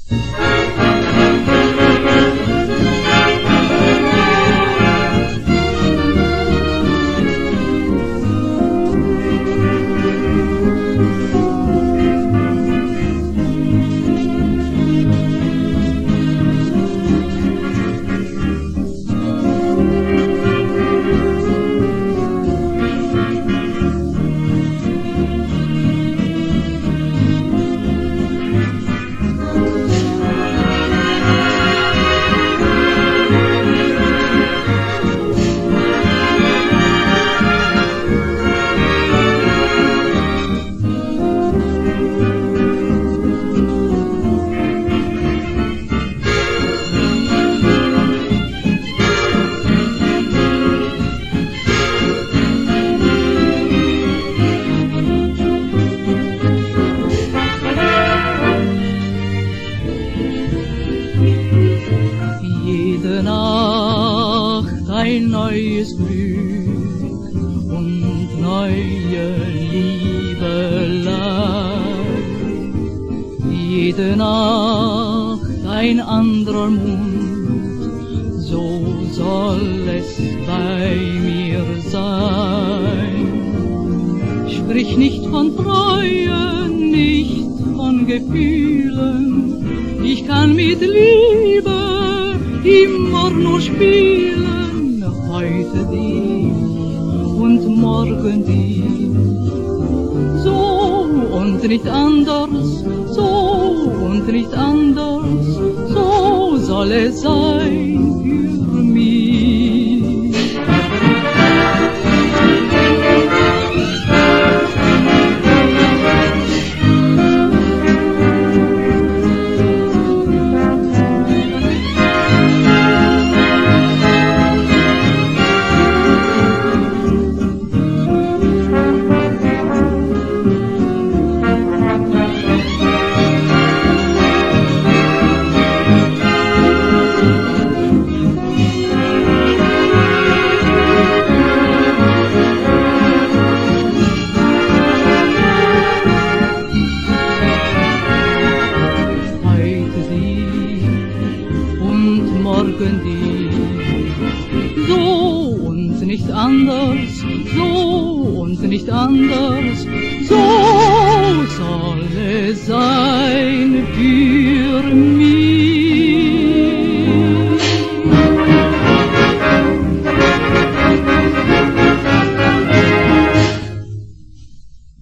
Ein neues Glück und neue Liebelei. Jede Nacht ein anderer Mund, so soll es bei mir sein. Sprich nicht von Treue, nicht von Gefühlen, ich kann mit Liebe immer nur spielen. Heute dich und morgen dich, so und nicht anders, so und nicht anders, so soll es sein für mich. Morgen dich, so und nicht anders, so und nicht anders, so soll es sein.